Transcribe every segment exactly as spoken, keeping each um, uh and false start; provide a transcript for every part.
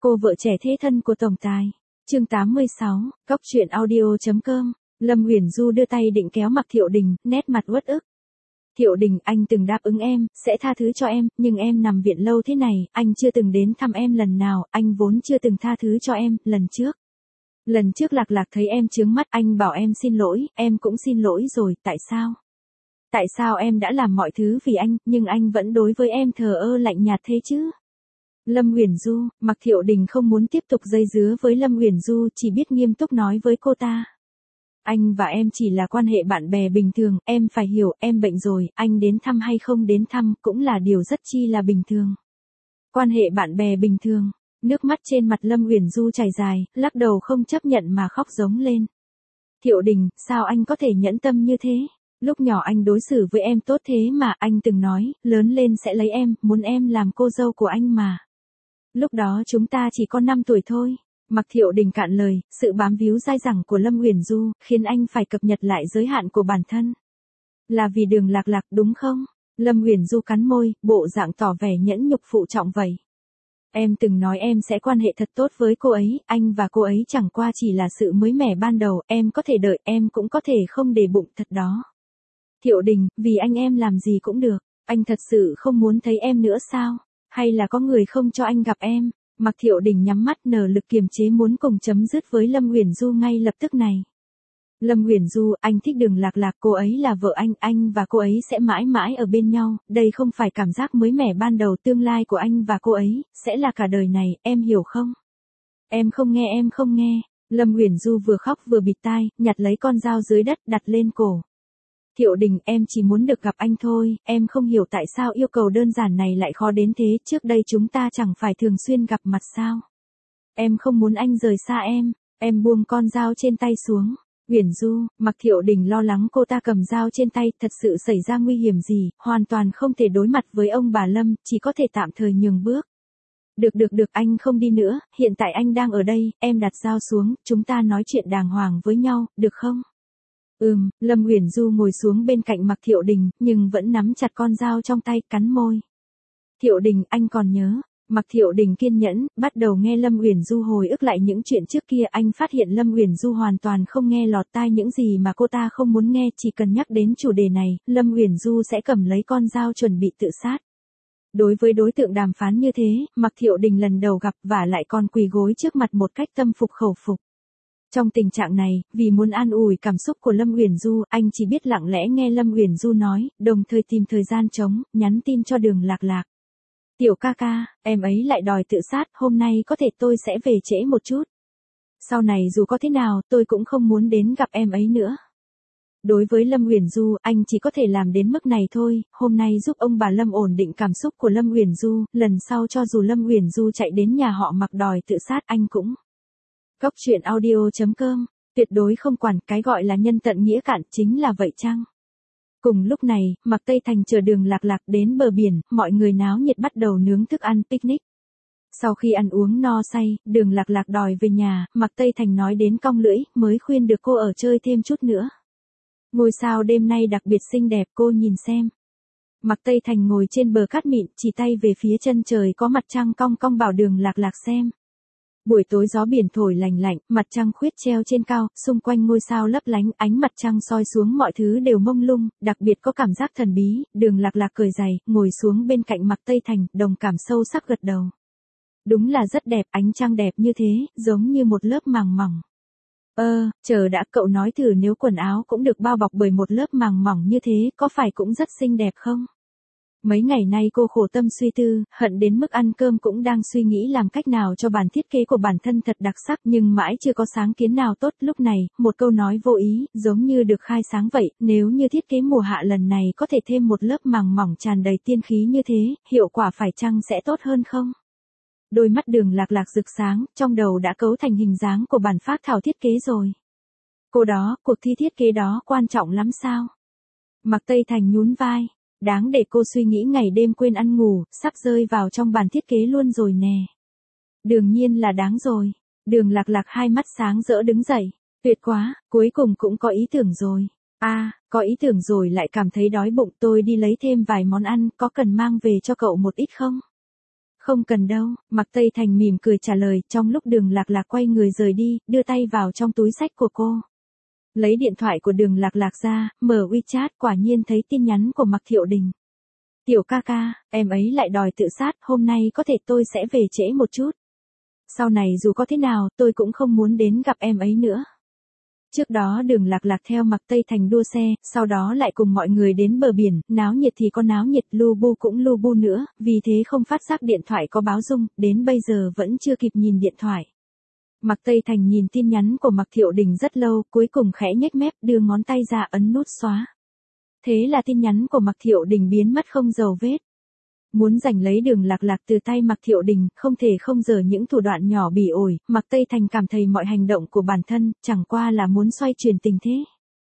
Cô vợ trẻ thế thân của tổng tài. Chương tám mươi sáu, Cóc truyện audio.com. Lâm Uyển Du đưa tay định kéo mặt Thiệu Đình, nét mặt uất ức. Thiệu Đình, anh từng đáp ứng em, sẽ tha thứ cho em, nhưng em nằm viện lâu thế này, anh chưa từng đến thăm em lần nào, anh vốn chưa từng tha thứ cho em, lần trước. Lần trước Lạc Lạc thấy em chướng mắt, anh bảo em xin lỗi, em cũng xin lỗi rồi, tại sao? Tại sao em đã làm mọi thứ vì anh, nhưng anh vẫn đối với em thờ ơ lạnh nhạt thế chứ? Lâm Uyển Du, Mạc Thiệu Đình không muốn tiếp tục dây dứa với Lâm Uyển Du, chỉ biết nghiêm túc nói với cô ta. Anh và em chỉ là quan hệ bạn bè bình thường, em phải hiểu, em bệnh rồi, anh đến thăm hay không đến thăm cũng là điều rất chi là bình thường. Quan hệ bạn bè bình thường, nước mắt trên mặt Lâm Uyển Du chảy dài, lắc đầu không chấp nhận mà khóc giống lên. Thiệu Đình, sao anh có thể nhẫn tâm như thế? Lúc nhỏ anh đối xử với em tốt thế mà, anh từng nói, lớn lên sẽ lấy em, muốn em làm cô dâu của anh mà. Lúc đó chúng ta chỉ có năm tuổi thôi. Mạc Thiệu Đình cạn lời, sự bám víu dai dẳng của Lâm Uyển Du, khiến anh phải cập nhật lại giới hạn của bản thân. Là vì Đường Lạc Lạc đúng không? Lâm Uyển Du cắn môi, bộ dạng tỏ vẻ nhẫn nhục phụ trọng vậy. Em từng nói em sẽ quan hệ thật tốt với cô ấy, anh và cô ấy chẳng qua chỉ là sự mới mẻ ban đầu, em có thể đợi, em cũng có thể không để bụng thật đó. Thiệu Đình, vì anh em làm gì cũng được, anh thật sự không muốn thấy em nữa sao? Hay là có người không cho anh gặp em? Mạc Thiệu Đình nhắm mắt nở lực kiềm chế muốn cùng chấm dứt với Lâm Uyển Du ngay lập tức này. Lâm Uyển Du, anh thích Đường Lạc Lạc, cô ấy là vợ anh, anh và cô ấy sẽ mãi mãi ở bên nhau, đây không phải cảm giác mới mẻ ban đầu, tương lai của anh và cô ấy, sẽ là cả đời này, em hiểu không? Em không nghe, em không nghe. Lâm Uyển Du vừa khóc vừa bịt tai, nhặt lấy con dao dưới đất đặt lên cổ. Thiệu Đình, em chỉ muốn được gặp anh thôi, em không hiểu tại sao yêu cầu đơn giản này lại khó đến thế, trước đây chúng ta chẳng phải thường xuyên gặp mặt sao? Em không muốn anh rời xa em, em buông con dao trên tay xuống. Uyển Du, Mạc Thiệu Đình lo lắng cô ta cầm dao trên tay, thật sự xảy ra nguy hiểm gì, hoàn toàn không thể đối mặt với ông bà Lâm, chỉ có thể tạm thời nhường bước. Được được được, anh không đi nữa, hiện tại anh đang ở đây, em đặt dao xuống, chúng ta nói chuyện đàng hoàng với nhau, được không? Ừm, Lâm Uyển Du ngồi xuống bên cạnh Mạc Thiệu Đình, nhưng vẫn nắm chặt con dao trong tay, cắn môi. Thiệu Đình, anh còn nhớ. Mạc Thiệu Đình kiên nhẫn, bắt đầu nghe Lâm Uyển Du hồi ức lại những chuyện trước kia, anh phát hiện Lâm Uyển Du hoàn toàn không nghe lọt tai những gì mà cô ta không muốn nghe, chỉ cần nhắc đến chủ đề này, Lâm Uyển Du sẽ cầm lấy con dao chuẩn bị tự sát. Đối với đối tượng đàm phán như thế, Mạc Thiệu Đình lần đầu gặp và lại còn quỳ gối trước mặt một cách tâm phục khẩu phục. Trong tình trạng này, vì muốn an ủi cảm xúc của Lâm Uyển Du, anh chỉ biết lặng lẽ nghe Lâm Uyển Du nói, đồng thời tìm thời gian trống, nhắn tin cho Đường Lạc Lạc. Tiểu ca ca, em ấy lại đòi tự sát, hôm nay có thể tôi sẽ về trễ một chút. Sau này dù có thế nào, tôi cũng không muốn đến gặp em ấy nữa. Đối với Lâm Uyển Du, anh chỉ có thể làm đến mức này thôi, hôm nay giúp ông bà Lâm ổn định cảm xúc của Lâm Uyển Du, lần sau cho dù Lâm Uyển Du chạy đến nhà họ Mạc đòi tự sát anh cũng. Cóc truyện audio.com, tuyệt đối không quản, cái gọi là nhân tận nghĩa cạn chính là vậy chăng? Cùng lúc này, Mạc Tây Thành chờ Đường Lạc Lạc đến bờ biển, mọi người náo nhiệt bắt đầu nướng thức ăn picnic. Sau khi ăn uống no say, Đường Lạc Lạc đòi về nhà, Mạc Tây Thành nói đến cong lưỡi, mới khuyên được cô ở chơi thêm chút nữa. Ngôi sao đêm nay đặc biệt xinh đẹp, cô nhìn xem. Mạc Tây Thành ngồi trên bờ cát mịn, chỉ tay về phía chân trời có mặt trăng cong cong bảo Đường Lạc Lạc xem. Buổi tối gió biển thổi lành lạnh, mặt trăng khuyết treo trên cao, xung quanh ngôi sao lấp lánh, ánh mặt trăng soi xuống mọi thứ đều mông lung, đặc biệt có cảm giác thần bí. Đường Lạc Lạc cười dày, ngồi xuống bên cạnh Mạc Tây Thành, đồng cảm sâu sắc gật đầu. Đúng là rất đẹp, ánh trăng đẹp như thế, giống như một lớp màng mỏng. Ơ, chờ đã, cậu nói thử nếu quần áo cũng được bao bọc bởi một lớp màng mỏng như thế, có phải cũng rất xinh đẹp không? Mấy ngày nay cô khổ tâm suy tư, hận đến mức ăn cơm cũng đang suy nghĩ làm cách nào cho bản thiết kế của bản thân thật đặc sắc, nhưng mãi chưa có sáng kiến nào tốt. Lúc này, một câu nói vô ý, giống như được khai sáng vậy, nếu như thiết kế mùa hạ lần này có thể thêm một lớp màng mỏng tràn đầy tiên khí như thế, hiệu quả phải chăng sẽ tốt hơn không? Đôi mắt Đường Lạc Lạc rực sáng, trong đầu đã cấu thành hình dáng của bản phác thảo thiết kế rồi. Cô đó, cuộc thi thiết kế đó quan trọng lắm sao? Mạc Tây Thành nhún vai. Đáng để cô suy nghĩ ngày đêm quên ăn ngủ, sắp rơi vào trong bản thiết kế luôn rồi nè. Đương nhiên là đáng rồi. Đường Lạc Lạc hai mắt sáng rỡ đứng dậy. Tuyệt quá, cuối cùng cũng có ý tưởng rồi. À, có ý tưởng rồi lại cảm thấy đói bụng, tôi đi lấy thêm vài món ăn, có cần mang về cho cậu một ít không? Không cần đâu, Mạc Tây Thành mỉm cười trả lời, trong lúc Đường Lạc Lạc quay người rời đi, đưa tay vào trong túi xách của cô. Lấy điện thoại của Đường Lạc Lạc ra, mở WeChat, quả nhiên thấy tin nhắn của Mạc Thiệu Đình. Tiểu ca ca, em ấy lại đòi tự sát, hôm nay có thể tôi sẽ về trễ một chút. Sau này dù có thế nào, tôi cũng không muốn đến gặp em ấy nữa. Trước đó Đường Lạc Lạc theo Mạc Tây Thành đua xe, sau đó lại cùng mọi người đến bờ biển, náo nhiệt thì có náo nhiệt, lu bu cũng lu bu nữa, vì thế không phát giác điện thoại có báo rung, đến bây giờ vẫn chưa kịp nhìn điện thoại. Mạc Tây Thành nhìn tin nhắn của Mạc Thiệu Đình rất lâu, cuối cùng khẽ nhếch mép, đưa ngón tay ra ấn nút xóa. Thế là tin nhắn của Mạc Thiệu Đình biến mất không dấu vết. Muốn giành lấy Đường Lạc Lạc từ tay Mạc Thiệu Đình, không thể không dở những thủ đoạn nhỏ bỉ ổi, Mạc Tây Thành cảm thấy mọi hành động của bản thân, chẳng qua là muốn xoay chuyển tình thế.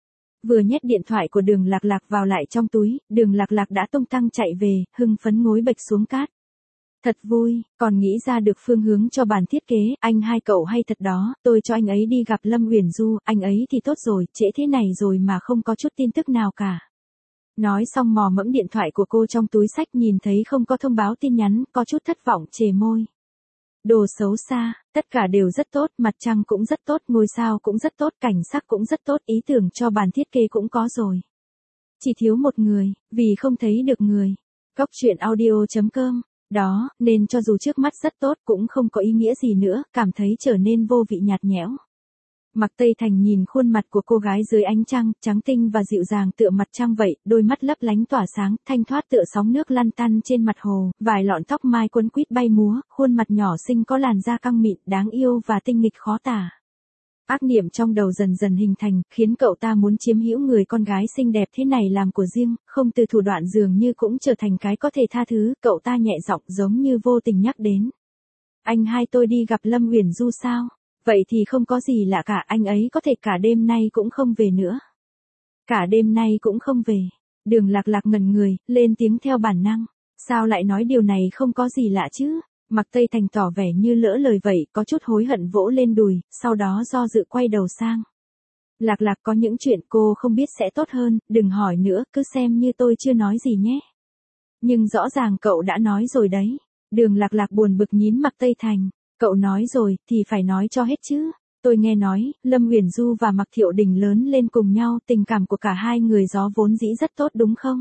Vừa nhét điện thoại của Đường Lạc Lạc vào lại trong túi, Đường Lạc Lạc đã tung tăng chạy về, hưng phấn ngồi bệt xuống cát. Thật vui, còn nghĩ ra được phương hướng cho bản thiết kế, anh hai cậu hay thật đó, tôi cho anh ấy đi gặp Lâm Uyển Du, anh ấy thì tốt rồi, trễ thế này rồi mà không có chút tin tức nào cả. Nói xong mò mẫm điện thoại của cô trong túi xách, nhìn thấy không có thông báo tin nhắn, có chút thất vọng chề môi. Đồ xấu xa, tất cả đều rất tốt, mặt trăng cũng rất tốt, ngôi sao cũng rất tốt, cảnh sắc cũng rất tốt, ý tưởng cho bản thiết kế cũng có rồi. Chỉ thiếu một người, vì không thấy được người. Góc truyện audio chấm com. Đó, nên cho dù trước mắt rất tốt cũng không có ý nghĩa gì nữa, cảm thấy trở nên vô vị nhạt nhẽo. Mạc Tây Thành nhìn khuôn mặt của cô gái dưới ánh trăng, trắng tinh và dịu dàng tựa mặt trăng vậy, đôi mắt lấp lánh tỏa sáng, thanh thoát tựa sóng nước lăn tăn trên mặt hồ, vài lọn tóc mai quấn quýt bay múa, khuôn mặt nhỏ xinh có làn da căng mịn, đáng yêu và tinh nghịch khó tả. Ác niệm trong đầu dần dần hình thành, khiến cậu ta muốn chiếm hữu người con gái xinh đẹp thế này làm của riêng, không từ thủ đoạn dường như cũng trở thành cái có thể tha thứ, cậu ta nhẹ giọng giống như vô tình nhắc đến. Anh hai tôi đi gặp Lâm Uyển Du sao? Vậy thì không có gì lạ cả, anh ấy có thể cả đêm nay cũng không về nữa. Cả đêm nay cũng không về. Đường Lạc Lạc ngẩn người, lên tiếng theo bản năng. Sao lại nói điều này không có gì lạ chứ? Mạc Tây Thành tỏ vẻ như lỡ lời vậy, có chút hối hận vỗ lên đùi, sau đó do dự quay đầu sang. Lạc Lạc có những chuyện cô không biết sẽ tốt hơn, đừng hỏi nữa, cứ xem như tôi chưa nói gì nhé. Nhưng rõ ràng cậu đã nói rồi đấy. Đường Lạc Lạc buồn bực nhín Mạc Tây Thành. Cậu nói rồi, thì phải nói cho hết chứ. Tôi nghe nói, Lâm Uyển Du và Mạc Thiệu Đình lớn lên cùng nhau, tình cảm của cả hai người gió vốn dĩ rất tốt đúng không?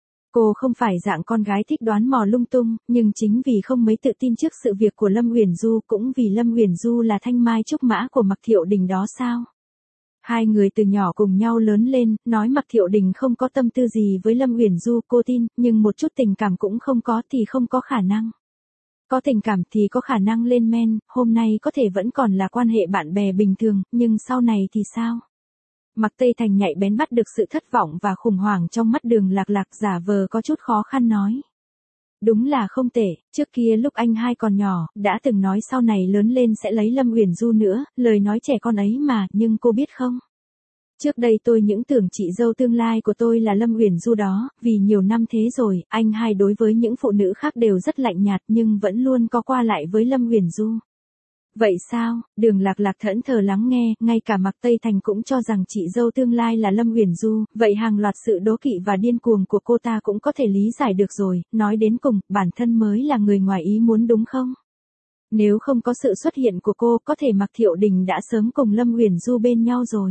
Cô không phải dạng con gái thích đoán mò lung tung, nhưng chính vì không mấy tự tin trước sự việc của Lâm Uyển Du, cũng vì Lâm Uyển Du là thanh mai trúc mã của Mạc Thiệu Đình đó sao? Hai người từ nhỏ cùng nhau lớn lên, nói Mạc Thiệu Đình không có tâm tư gì với Lâm Uyển Du, cô tin, nhưng một chút tình cảm cũng không có thì không có khả năng. Có tình cảm thì có khả năng lên men, hôm nay có thể vẫn còn là quan hệ bạn bè bình thường, nhưng sau này thì sao? Mạc Tây Thành nhạy bén bắt được sự thất vọng và khủng hoảng trong mắt Đường Lạc Lạc, giả vờ có chút khó khăn nói. Đúng là không tệ, trước kia lúc anh hai còn nhỏ, đã từng nói sau này lớn lên sẽ lấy Lâm Uyển Du nữa, lời nói trẻ con ấy mà, nhưng cô biết không? Trước đây tôi những tưởng chị dâu tương lai của tôi là Lâm Uyển Du đó, vì nhiều năm thế rồi, anh hai đối với những phụ nữ khác đều rất lạnh nhạt nhưng vẫn luôn có qua lại với Lâm Uyển Du. Vậy sao? Đường Lạc Lạc thẫn thờ lắng nghe, ngay cả Mạc Tây Thành cũng cho rằng chị dâu tương lai là Lâm Uyển Du, vậy hàng loạt sự đố kỵ và điên cuồng của cô ta cũng có thể lý giải được rồi, nói đến cùng, bản thân mới là người ngoài ý muốn đúng không? Nếu không có sự xuất hiện của cô, có thể Mạc Thiệu Đình đã sớm cùng Lâm Uyển Du bên nhau rồi.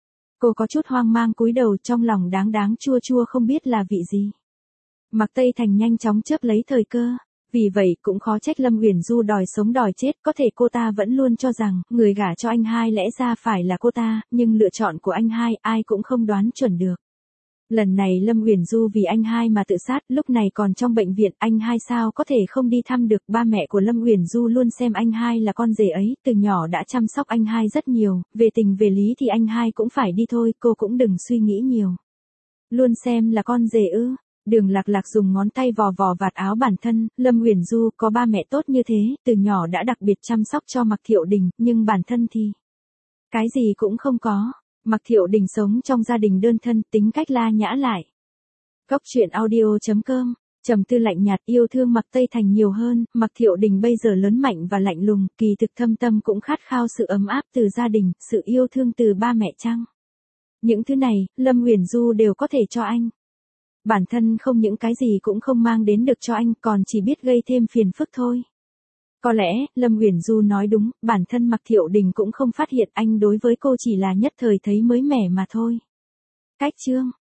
Cô có chút hoang mang cúi đầu, trong lòng đáng đáng chua chua không biết là vị gì. Mạc Tây Thành nhanh chóng chớp lấy thời cơ. Vì vậy cũng khó trách Lâm Uyển Du đòi sống đòi chết, có thể cô ta vẫn luôn cho rằng, người gả cho anh hai lẽ ra phải là cô ta, nhưng lựa chọn của anh hai ai cũng không đoán chuẩn được. Lần này Lâm Uyển Du vì anh hai mà tự sát, lúc này còn trong bệnh viện, anh hai sao có thể không đi thăm được, ba mẹ của Lâm Uyển Du luôn xem anh hai là con rể ấy, từ nhỏ đã chăm sóc anh hai rất nhiều, về tình về lý thì anh hai cũng phải đi thôi, cô cũng đừng suy nghĩ nhiều. Luôn xem là con rể ư? Đường Lạc Lạc dùng ngón tay vò vò vạt áo bản thân, Lâm Uyển Du có ba mẹ tốt như thế, từ nhỏ đã đặc biệt chăm sóc cho Mạc Thiệu Đình, nhưng bản thân thì cái gì cũng không có. Mạc Thiệu Đình sống trong gia đình đơn thân, tính cách la nhã lại. Góc truyện audio chấm com, trầm tư lạnh nhạt, yêu thương Mạc Tây Thành nhiều hơn, Mạc Thiệu Đình bây giờ lớn mạnh và lạnh lùng, kỳ thực thâm tâm cũng khát khao sự ấm áp từ gia đình, sự yêu thương từ ba mẹ chăng? Những thứ này, Lâm Uyển Du đều có thể cho anh. Bản thân không những cái gì cũng không mang đến được cho anh, còn chỉ biết gây thêm phiền phức thôi. Có lẽ, Lâm Uyển Du nói đúng, bản thân Mạc Thiệu Đình cũng không phát hiện anh đối với cô chỉ là nhất thời thấy mới mẻ mà thôi. Cách chương